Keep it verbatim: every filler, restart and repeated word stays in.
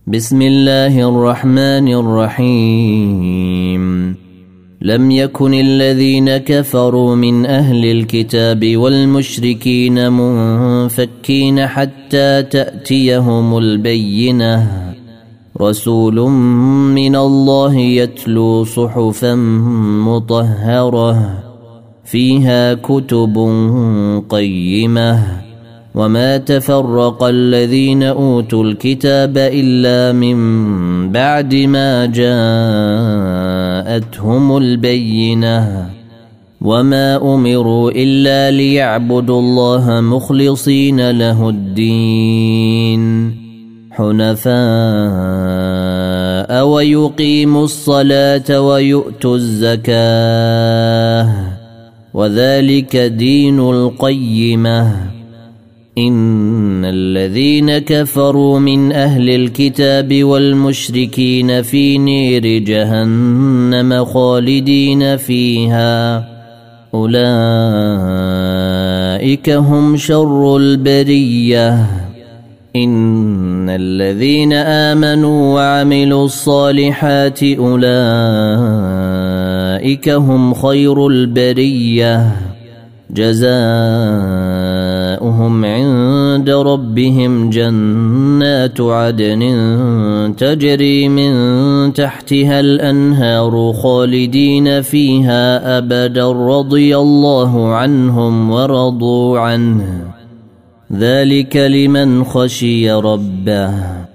بسم الله الرحمن الرحيم لم يكن الذين كفروا من أهل الكتاب والمشركين منفكين حتى تأتيهم البينة رسول من الله يتلو صحفا مطهرة فيها كتب قيمة وما تفرق الذين أوتوا الكتاب إلا من بعد ما جاءتهم البينة وما أمروا إلا ليعبدوا الله مخلصين له الدين حنفاء ويقيموا الصلاة ويؤتوا الزكاة وذلك دين القيمة إن الذين كفروا من أهل الكتاب والمشركين في نير جهنم خالدين فيها أولئك هم شر البرية إن الذين آمنوا وعملوا الصالحات أولئك هم خير البرية جزاؤهم عند ربهم جنات عدن تجري من تحتها الأنهار خالدين فيها أبدا رضي الله عنهم ورضوا عنه ذلك لمن خشي ربه